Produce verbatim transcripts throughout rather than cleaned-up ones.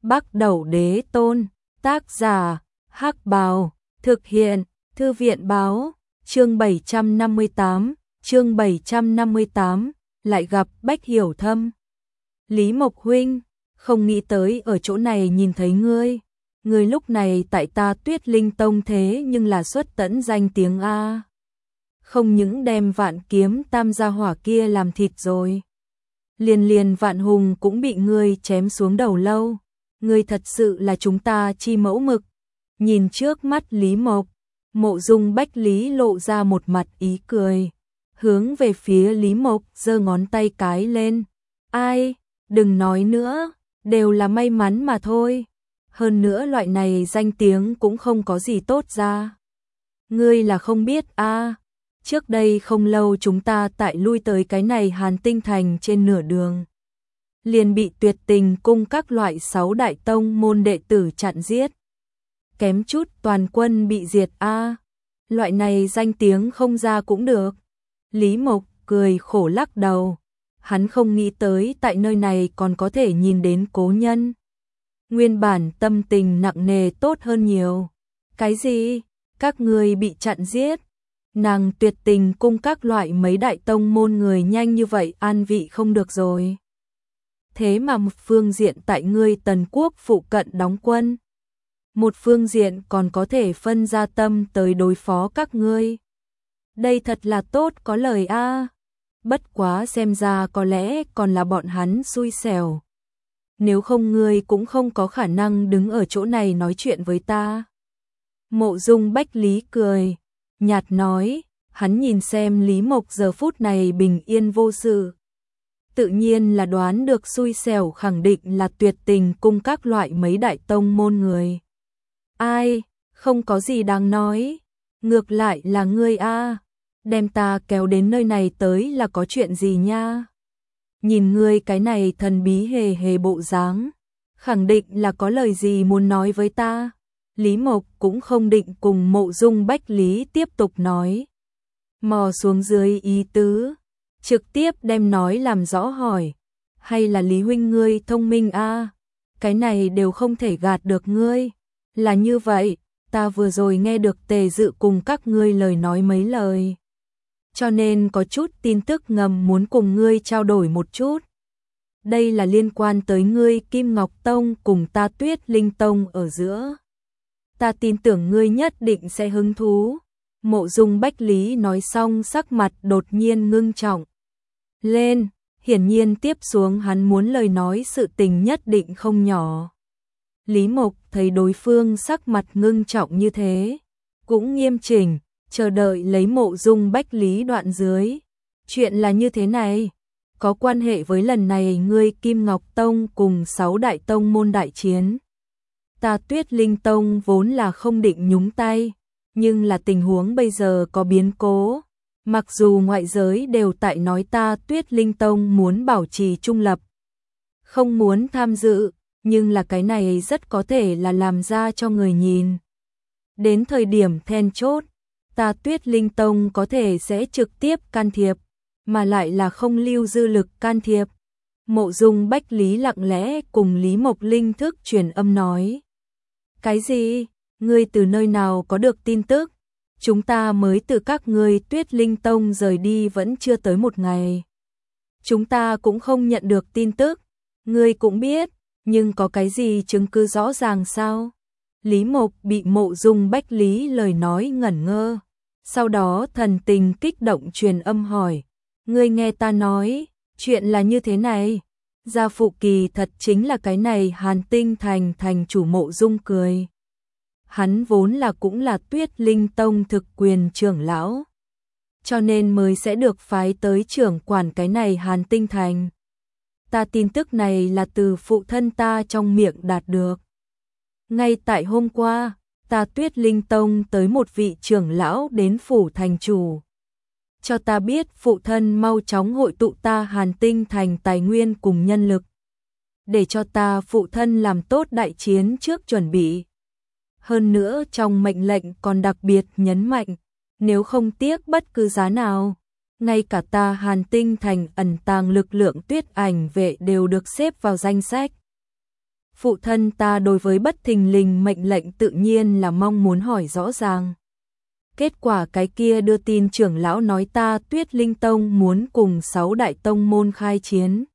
Bắc Đẩu Đế Tôn, tác giả, Hắc Bào, thực hiện, Thư viện báo, chương bảy trăm năm mươi tám, chương bảy trăm năm mươi tám, lại gặp Bách Hiểu Thâm. Lý Mộc huynh, không nghĩ tới ở chỗ này nhìn thấy ngươi. Ngươi lúc này tại ta Tuyết Linh Tông thế nhưng là xuất tẫn danh tiếng a. Không những đem Vạn Kiếm Tam gia hỏa kia làm thịt rồi, liền liền Vạn Hùng cũng bị ngươi chém xuống đầu lâu. Ngươi thật sự là chúng ta chi mẫu mực. Nhìn trước mắt Lý Mộc, Mộ Dung Bách Lý lộ ra một mặt ý cười, hướng về phía Lý Mộc giơ ngón tay cái lên. Ai, đừng nói nữa, đều là may mắn mà thôi. Hơn nữa loại này danh tiếng cũng không có gì tốt ra. Ngươi là không biết a, à, trước đây không lâu chúng ta tại lui tới cái này Hàn Tinh Thành trên nửa đường, liền bị Tuyệt Tình cung các loại sáu đại tông môn đệ tử chặn giết. Kém chút toàn quân bị diệt a. À, loại này danh tiếng không ra cũng được. Lý Mộc cười khổ lắc đầu. Hắn không nghĩ tới tại nơi này còn có thể nhìn đến cố nhân. Nguyên bản tâm tình nặng nề tốt hơn nhiều. Cái gì? Các người bị chặn giết? Nàng Tuyệt Tình cung các loại mấy đại tông môn người nhanh như vậy an vị không được rồi. Thế mà một phương diện tại ngươi Tần Quốc phụ cận đóng quân, một phương diện còn có thể phân ra tâm tới đối phó các ngươi. Đây thật là tốt có lời a. À. Bất quá xem ra có lẽ còn là bọn hắn xui xẻo. Nếu không ngươi cũng không có khả năng đứng ở chỗ này nói chuyện với ta. Mộ Dung Bách Lý cười, nhạt nói, hắn nhìn xem Lý Mộc giờ phút này bình yên vô sự, tự nhiên là đoán được xui xẻo khẳng định là Tuyệt Tình cung các loại mấy đại tông môn người. Ai, không có gì đáng nói, ngược lại là ngươi a, đem ta kéo đến nơi này tới là có chuyện gì nha? Nhìn ngươi cái này thần bí hề hề bộ dáng, khẳng định là có lời gì muốn nói với ta. Lý Mộc cũng không định cùng Mộ Dung Bách Lý tiếp tục nói, mò xuống dưới ý tứ, trực tiếp đem nói làm rõ hỏi, hay là Lý huynh ngươi thông minh a, à? Cái này đều không thể gạt được ngươi. Là như vậy, ta vừa rồi nghe được Tề Dự cùng các ngươi lời nói mấy lời, cho nên có chút tin tức ngầm muốn cùng ngươi trao đổi một chút. Đây là liên quan tới ngươi Kim Ngọc Tông cùng ta Tuyết Linh Tông ở giữa. Ta tin tưởng ngươi nhất định sẽ hứng thú. Mộ Dung Bách Lý nói xong sắc mặt đột nhiên ngưng trọng lên, hiển nhiên tiếp xuống hắn muốn lời nói sự tình nhất định không nhỏ. Lý Mộc thấy đối phương sắc mặt ngưng trọng như thế, cũng nghiêm chỉnh, chờ đợi lấy Mộ Dung Bách Lý đoạn dưới. Chuyện là như thế này, có quan hệ với lần này ngươi Kim Ngọc Tông cùng sáu đại tông môn đại chiến. Ta Tuyết Linh Tông vốn là không định nhúng tay, nhưng là tình huống bây giờ có biến cố. Mặc dù ngoại giới đều tại nói ta Tuyết Linh Tông muốn bảo trì trung lập, không muốn tham dự, nhưng là cái này rất có thể là làm ra cho người nhìn. Đến thời điểm then chốt, ta Tuyết Linh Tông có thể sẽ trực tiếp can thiệp, mà lại là không lưu dư lực can thiệp. Mộ Dung Bách Lý lặng lẽ cùng Lý Mộc linh thức truyền âm nói. Cái gì? Ngươi từ nơi nào có được tin tức? Chúng ta mới từ các ngươi Tuyết Linh Tông rời đi vẫn chưa tới một ngày. Chúng ta cũng không nhận được tin tức. Ngươi cũng biết, nhưng có cái gì chứng cứ rõ ràng sao? Lý Mộc bị Mộ Dung Bách Lý lời nói ngẩn ngơ. Sau đó thần tình kích động truyền âm hỏi. Ngươi nghe ta nói, chuyện là như thế này. Gia phụ kỳ thật chính là cái này Hàn Tinh Thành thành chủ. Mộ Dung cười. Hắn vốn là cũng là Tuyết Linh Tông thực quyền trưởng lão, cho nên mới sẽ được phái tới trưởng quản cái này Hàn Tinh Thành. Ta tin tức này là từ phụ thân ta trong miệng đạt được. Ngay tại hôm qua, ta Tuyết Linh Tông tới một vị trưởng lão đến phủ thành chủ, cho ta biết phụ thân mau chóng hội tụ ta Hàn Tinh Thành tài nguyên cùng nhân lực, để cho ta phụ thân làm tốt đại chiến trước chuẩn bị. Hơn nữa trong mệnh lệnh còn đặc biệt nhấn mạnh, nếu không tiếc bất cứ giá nào, ngay cả ta Hàn Tinh Thành ẩn tàng lực lượng Tuyết Ảnh vệ đều được xếp vào danh sách. phụ thân ta đối với bất thình lình mệnh lệnh tự nhiên là mong muốn hỏi rõ ràng. Kết quả cái kia đưa tin trưởng lão nói ta Tuyết Linh Tông muốn cùng sáu đại tông môn khai chiến.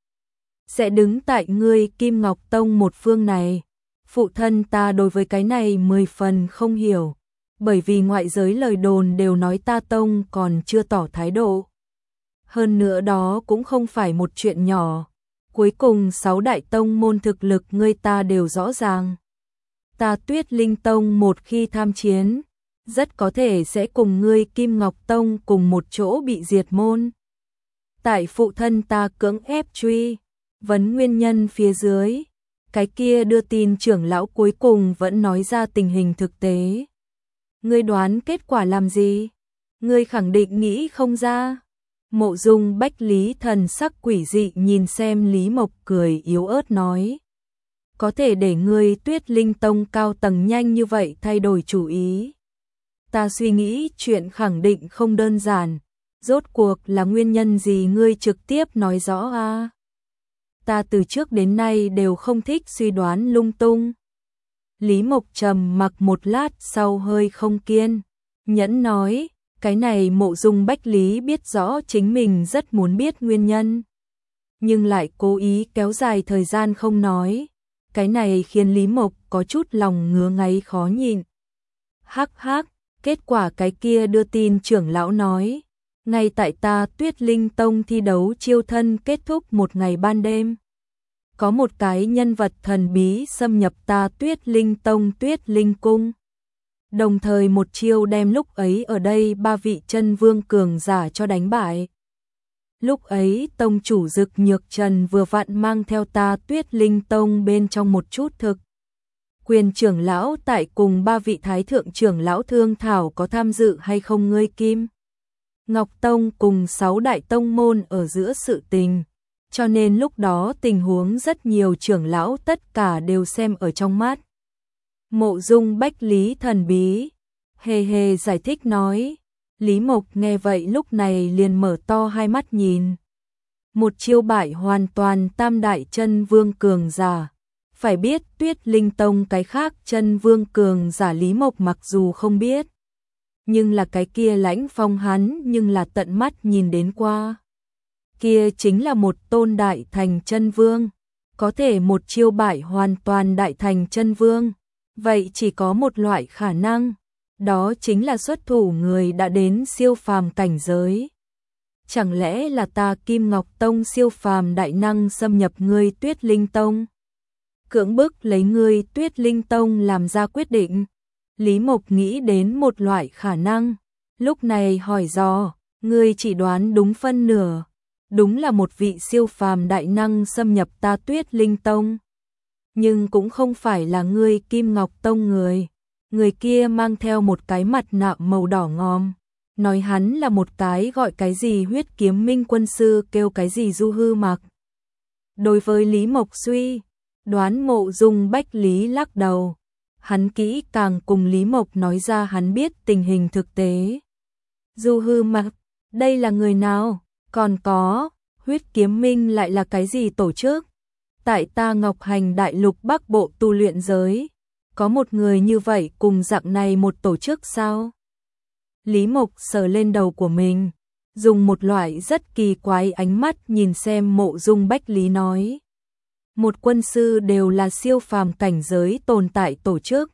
Sẽ đứng tại ngươi Kim Ngọc Tông một phương này. Phụ thân ta đối với cái này mười phần không hiểu, bởi vì ngoại giới lời đồn đều nói ta tông còn chưa tỏ thái độ. Hơn nữa đó cũng không phải một chuyện nhỏ. Cuối cùng sáu đại tông môn thực lực ngươi ta đều rõ ràng. Ta Tuyết Linh Tông một khi tham chiến, rất có thể sẽ cùng ngươi Kim Ngọc Tông cùng một chỗ bị diệt môn. Tại phụ thân ta cưỡng ép truy vấn nguyên nhân phía dưới, cái kia đưa tin trưởng lão cuối cùng vẫn nói ra tình hình thực tế. Ngươi đoán kết quả làm gì? Ngươi khẳng định nghĩ không ra. Mộ Dung Bách Lý thần sắc quỷ dị nhìn xem Lý Mộc cười yếu ớt nói. Có thể để ngươi Tuyết Linh Tông cao tầng nhanh như vậy thay đổi chủ ý. Ta suy nghĩ chuyện khẳng định không đơn giản. Rốt cuộc là nguyên nhân gì ngươi trực tiếp nói rõ a? Ta từ trước đến nay đều không thích suy đoán lung tung. Lý Mộc trầm mặc một lát sau hơi không kiên nhẫn nói, cái này Mộ Dung Bách Lý biết rõ chính mình rất muốn biết nguyên nhân, nhưng lại cố ý kéo dài thời gian không nói. Cái này khiến Lý Mộc có chút lòng ngứa ngáy khó nhịn. Hắc hắc, kết quả cái kia đưa tin trưởng lão nói, ngay tại ta Tuyết Linh Tông thi đấu chiêu thân kết thúc một ngày ban đêm, có một cái nhân vật thần bí xâm nhập ta Tuyết Linh Tông Tuyết Linh Cung. Đồng thời một chiêu đem lúc ấy ở đây ba vị chân vương cường giả cho đánh bại. Lúc ấy tông chủ Dực Nhược Trần vừa vặn mang theo ta Tuyết Linh Tông bên trong một chút thực quyền trưởng lão tại cùng ba vị thái thượng trưởng lão thương thảo có tham dự hay không ngươi Kim Ngọc Tông cùng sáu đại tông môn ở giữa sự tình. Cho nên lúc đó tình huống rất nhiều trưởng lão tất cả đều xem ở trong mắt. Mộ Dung Bách Lý thần bí hề hề giải thích nói. Lý Mộc nghe vậy lúc này liền mở to hai mắt nhìn. Một chiêu bại hoàn toàn tam đại chân vương cường giả. Phải biết Tuyết Linh Tông cái khác chân vương cường giả Lý Mộc mặc dù không biết, nhưng là cái kia Lãnh Phong hắn nhưng là tận mắt nhìn đến qua. Kia chính là một tôn đại thành chân vương, có thể một chiêu bại hoàn toàn đại thành chân vương. Vậy chỉ có một loại khả năng, đó chính là xuất thủ người đã đến siêu phàm cảnh giới. Chẳng lẽ là ta Kim Ngọc Tông siêu phàm đại năng xâm nhập ngươi Tuyết Linh Tông, cưỡng bức lấy ngươi Tuyết Linh Tông làm ra quyết định? Lý Mộc nghĩ đến một loại khả năng, lúc này hỏi dò, ngươi chỉ đoán đúng phân nửa, đúng là một vị siêu phàm đại năng xâm nhập ta Tuyết Linh Tông. Nhưng cũng không phải là ngươi Kim Ngọc Tông người. Người kia mang theo một cái mặt nạ màu đỏ ngòm, nói hắn là một cái gọi cái gì Huyết Kiếm Minh quân sư, kêu cái gì Du Hư Mặc. Đối với Lý Mộc suy đoán, Mộ Dung Bách Lý lắc đầu. Hắn kỹ càng cùng Lý Mộc nói ra hắn biết tình hình thực tế. Du Hư Mặc, đây là người nào? Còn có, Huyết Kiếm Minh lại là cái gì tổ chức? Tại ta Ngọc Hành Đại Lục Bắc Bộ tu luyện giới, có một người như vậy cùng dạng này một tổ chức sao? Lý Mộc sờ lên đầu của mình, dùng một loại rất kỳ quái ánh mắt nhìn xem Mộ Dung Bách Lý nói. Một quân sư đều là siêu phàm cảnh giới tồn tại tổ chức.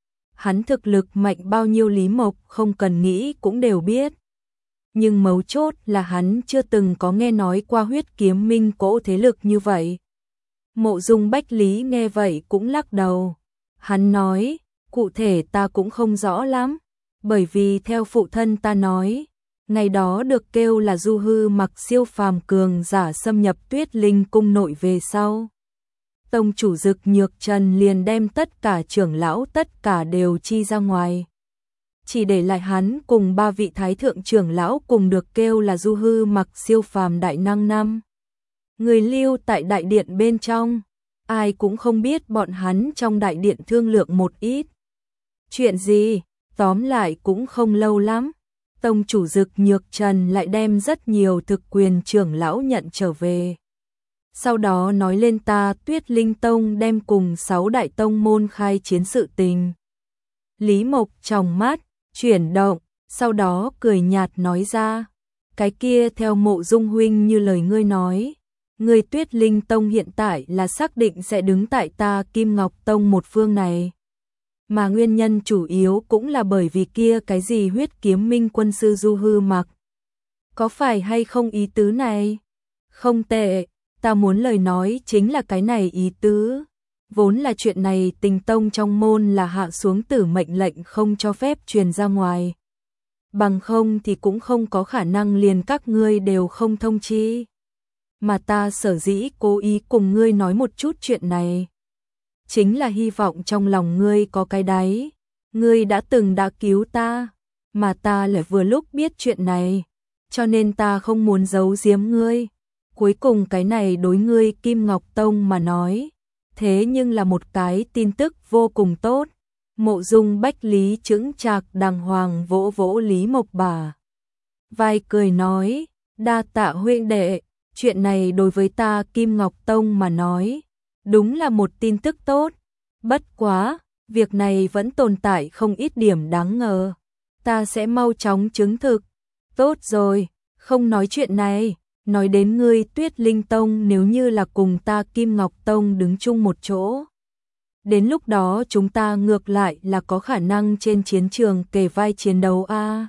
Hắn thực lực mạnh bao nhiêu Lý Mộc không cần nghĩ cũng đều biết. Nhưng mấu chốt là hắn chưa từng có nghe nói qua Huyết Kiếm Minh cỗ thế lực như vậy. Mộ Dung Bách Lý nghe vậy cũng lắc đầu. Hắn nói, cụ thể ta cũng không rõ lắm, bởi vì theo phụ thân ta nói, ngày đó được kêu là Du Hư Mặc siêu phàm cường giả xâm nhập Tuyết Linh Cung nội về sau. Tông chủ Dực Nhược Trần liền đem tất cả trưởng lão tất cả đều chi ra ngoài. Chỉ để lại hắn cùng ba vị thái thượng trưởng lão cùng được kêu là Du Hư Mặc siêu phàm đại năng năm. Người lưu tại đại điện bên trong, ai cũng không biết bọn hắn trong đại điện thương lượng một ít. Chuyện gì, tóm lại cũng không lâu lắm. Tông chủ Dực Nhược Trần lại đem rất nhiều thực quyền trưởng lão nhận trở về. sau đó nói lên ta Tuyết Linh Tông đem cùng sáu đại tông môn khai chiến sự tình. Lý Mộc tròng mắt chuyển động, sau đó cười nhạt nói ra, cái kia theo Mộ Dung huynh như lời ngươi nói, ngươi Tuyết Linh Tông hiện tại là xác định sẽ đứng tại ta Kim Ngọc Tông một phương này. Mà nguyên nhân chủ yếu cũng là bởi vì kia cái gì Huyết Kiếm Minh quân sư Du Hư Mặc. Có phải hay không ý tứ này? Không tệ, ta muốn lời nói chính là cái này ý tứ. Vốn là chuyện này Tình Tông trong môn là hạ xuống tử mệnh lệnh không cho phép truyền ra ngoài. Bằng không thì cũng không có khả năng liền các ngươi đều không thông chi. Mà ta sở dĩ cố ý cùng ngươi nói một chút chuyện này. Chính là hy vọng trong lòng ngươi có cái đáy. Ngươi đã từng đã cứu ta, mà ta lại vừa lúc biết chuyện này. Cho nên ta không muốn giấu giếm ngươi. Cuối cùng cái này đối ngươi Kim Ngọc Tông mà nói. Thế nhưng là một cái tin tức vô cùng tốt. Mộ Dung Bách Lý chững chạc đàng hoàng vỗ vỗ Lý Mộc bà vai cười nói, đa tạ huynh đệ, chuyện này đối với ta Kim Ngọc Tông mà nói, đúng là một tin tức tốt. Bất quá, việc này vẫn tồn tại không ít điểm đáng ngờ. Ta sẽ mau chóng chứng thực. Tốt rồi, không nói chuyện này. Nói đến ngươi Tuyết Linh Tông nếu như là cùng ta Kim Ngọc Tông đứng chung một chỗ. Đến lúc đó chúng ta ngược lại là có khả năng trên chiến trường kề vai chiến đấu a. À.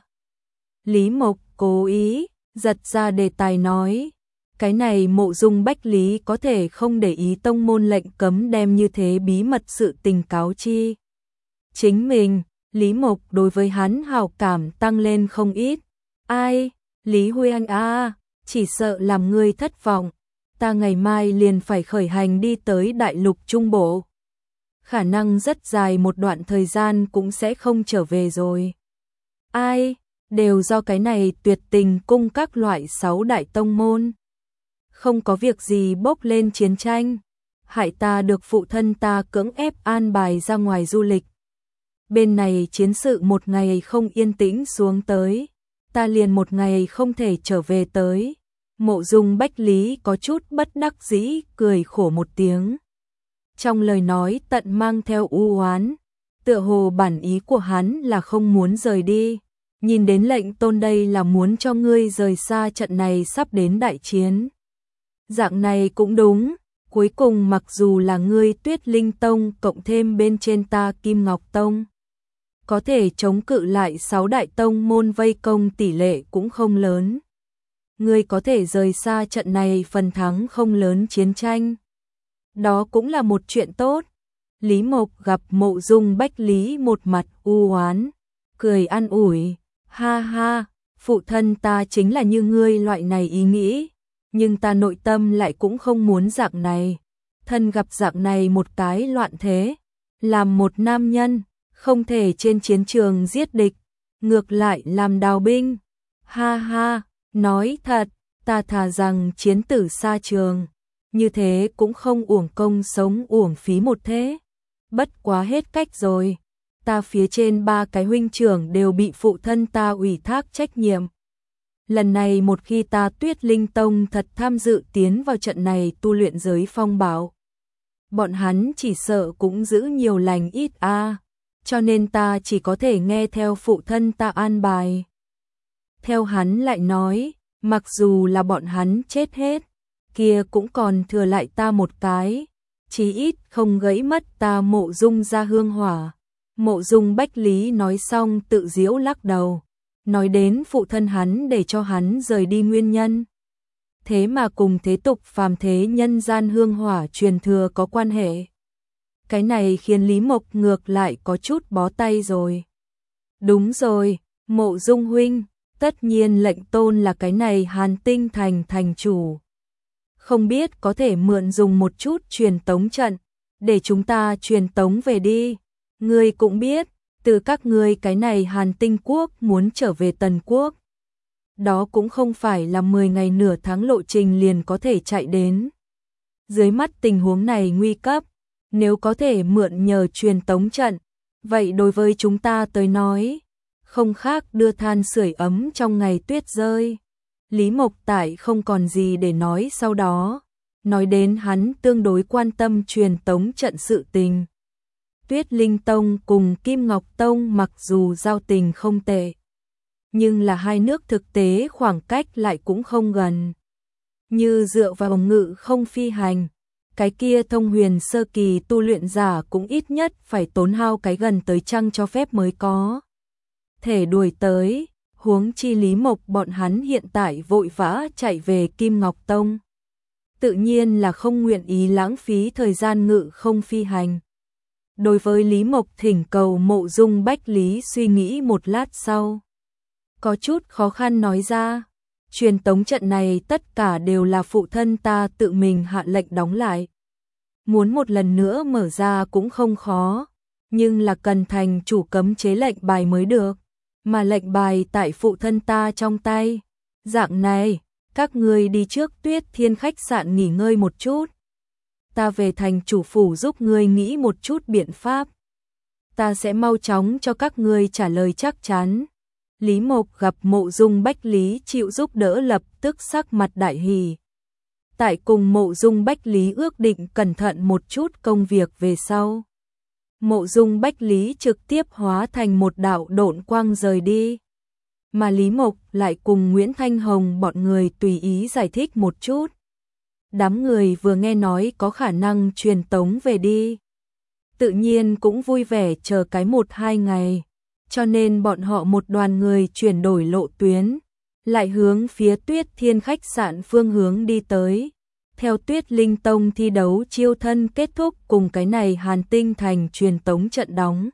Lý Mộc cố ý, giật ra đề tài nói. Cái này Mộ Dung Bách Lý có thể không để ý tông môn lệnh cấm đem như thế bí mật sự tình cáo chi. Chính mình, Lý Mộc đối với hắn hào cảm tăng lên không ít. Ai, Lý Huy Anh a, chỉ sợ làm ngươi thất vọng. Ta ngày mai liền phải khởi hành đi tới Đại Lục Trung Bộ. Khả năng rất dài một đoạn thời gian cũng sẽ không trở về rồi. Ai, đều do cái này Tuyệt Tình cung các loại sáu đại tông môn. Không có việc gì bốc lên chiến tranh, hại ta được phụ thân ta cưỡng ép an bài ra ngoài du lịch. Bên này chiến sự một ngày không yên tĩnh xuống tới, ta liền một ngày không thể trở về tới. Mộ Dung Bách Lý có chút bất đắc dĩ cười khổ một tiếng. Trong lời nói tận mang theo u oán, tựa hồ bản ý của hắn là không muốn rời đi. Nhìn đến lệnh tôn đây là muốn cho ngươi rời xa trận này sắp đến đại chiến. Dạng này cũng đúng, cuối cùng mặc dù là ngươi Tuyết Linh Tông cộng thêm bên trên ta Kim Ngọc Tông, có thể chống cự lại sáu đại tông môn vây công tỷ lệ cũng không lớn. Ngươi có thể rời xa trận này phần thắng không lớn chiến tranh. Đó cũng là một chuyện tốt. Lý Mộc gặp Mộ Dung Bách Lý một mặt u oán, cười an ủi, ha ha, phụ thân ta chính là như ngươi loại này ý nghĩ. Nhưng ta nội tâm lại cũng không muốn dạng này. Thân gặp dạng này một cái loạn thế. Làm một nam nhân, không thể trên chiến trường giết địch. Ngược lại làm đào binh. Ha ha, nói thật, ta thà rằng chiến tử xa trường. Như thế cũng không uổng công sống uổng phí một thế. Bất quá hết cách rồi. Ta phía trên ba cái huynh trưởng đều bị phụ thân ta ủy thác trách nhiệm. Lần này một khi ta Tuyết Linh Tông thật tham dự tiến vào trận này tu luyện giới phong bảo, bọn hắn chỉ sợ cũng giữ nhiều lành ít a, à, cho nên ta chỉ có thể nghe theo phụ thân ta an bài. Theo hắn lại nói, mặc dù là bọn hắn chết hết, kia cũng còn thừa lại ta một cái, chí ít không gãy mất ta Mộ Dung ra hương hỏa. Mộ Dung Bách Lý nói xong tự giễu lắc đầu. Nói đến phụ thân hắn để cho hắn rời đi nguyên nhân. Thế mà cùng thế tục phàm thế nhân gian hương hỏa truyền thừa có quan hệ. Cái này khiến Lý Mộc ngược lại có chút bó tay rồi. Đúng rồi, Mộ Dung huynh, tất nhiên lệnh tôn là cái này Hàn Tinh thành thành chủ. Không biết có thể mượn dùng một chút truyền tống trận, để chúng ta truyền tống về đi. Ngươi cũng biết, từ các ngươi cái này Hàn Tinh quốc muốn trở về Tần quốc. Đó cũng không phải là mười ngày nửa tháng lộ trình liền có thể chạy đến. Dưới mắt tình huống này nguy cấp, nếu có thể mượn nhờ truyền tống trận, vậy đối với chúng ta tới nói, không khác đưa than sưởi ấm trong ngày tuyết rơi. Lý Mộc Tại không còn gì để nói sau đó, nói đến hắn tương đối quan tâm truyền tống trận sự tình. Tuyết Linh Tông cùng Kim Ngọc Tông mặc dù giao tình không tệ, nhưng là hai nước thực tế khoảng cách lại cũng không gần. Như dựa vào ngự không phi hành, cái kia thông huyền sơ kỳ tu luyện giả cũng ít nhất phải tốn hao cái gần tới trăng cho phép mới có thể đuổi tới, huống chi Lý Mộc bọn hắn hiện tại vội vã chạy về Kim Ngọc Tông. Tự nhiên là không nguyện ý lãng phí thời gian ngự không phi hành. Đối với Lý Mộc thỉnh cầu, Mộ Dung Bách Lý suy nghĩ một lát sau, có chút khó khăn nói ra, truyền tống trận này tất cả đều là phụ thân ta tự mình hạ lệnh đóng lại. Muốn một lần nữa mở ra cũng không khó, nhưng là cần thành chủ cấm chế lệnh bài mới được, mà lệnh bài tại phụ thân ta trong tay. Dạng này, các ngươi đi trước Tuyết Thiên khách sạn nghỉ ngơi một chút. Ta về thành chủ phủ giúp ngươi nghĩ một chút biện pháp. Ta sẽ mau chóng cho các ngươi trả lời chắc chắn. Lý Mộc gặp Mộ Dung Bách Lý chịu giúp đỡ lập tức sắc mặt đại hỉ. Tại cùng Mộ Dung Bách Lý ước định cẩn thận một chút công việc về sau, Mộ Dung Bách Lý trực tiếp hóa thành một đạo độn quang rời đi. Mà Lý Mộc lại cùng Nguyễn Thanh Hồng bọn người tùy ý giải thích một chút. Đám người vừa nghe nói có khả năng truyền tống về đi, tự nhiên cũng vui vẻ chờ cái một hai ngày, cho nên bọn họ một đoàn người chuyển đổi lộ tuyến, lại hướng phía Tuyết Thiên khách sạn phương hướng đi tới. Theo Tuyết Linh Tông thi đấu chiêu thân kết thúc cùng cái này Hàn Tinh Thành truyền tống trận đóng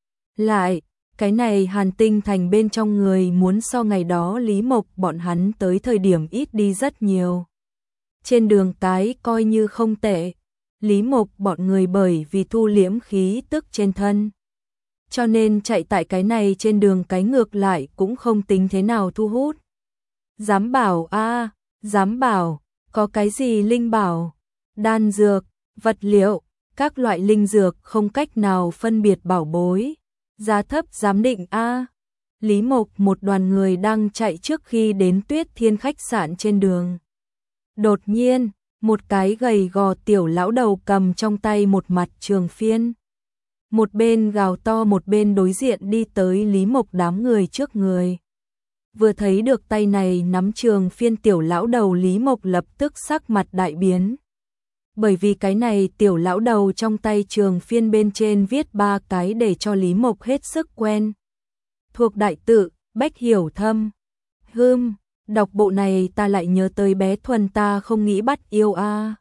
lại, cái này Hàn Tinh Thành bên trong người muốn so ngày đó Lý Mộc bọn hắn tới thời điểm ít đi rất nhiều. Trên đường cái coi như không tệ, Lý Mộc bọn người bởi vì thu liễm khí tức trên thân, cho nên chạy tại cái này trên đường cái ngược lại cũng không tính thế nào thu hút. Dám bảo a, à, dám bảo, có cái gì linh bảo, đan dược, vật liệu, các loại linh dược không cách nào phân biệt bảo bối, giá thấp giám định a. À. Lý Mộc một đoàn người đang chạy trước khi đến Tuyết Thiên khách sạn trên đường. Đột nhiên, một cái gầy gò tiểu lão đầu cầm trong tay một mặt trường phiên, một bên gào to một bên đối diện đi tới Lý Mộc đám người trước người. Vừa thấy được tay này nắm trường phiên tiểu lão đầu, Lý Mộc lập tức sắc mặt đại biến. Bởi vì cái này tiểu lão đầu trong tay trường phiên bên trên viết ba cái để cho Lý Mộc hết sức quen thuộc đại tự, Bách Hiểu Thâm. Hừm, đọc bộ này ta lại nhớ tới bé Thuần ta không nghĩ bắt yêu a. À.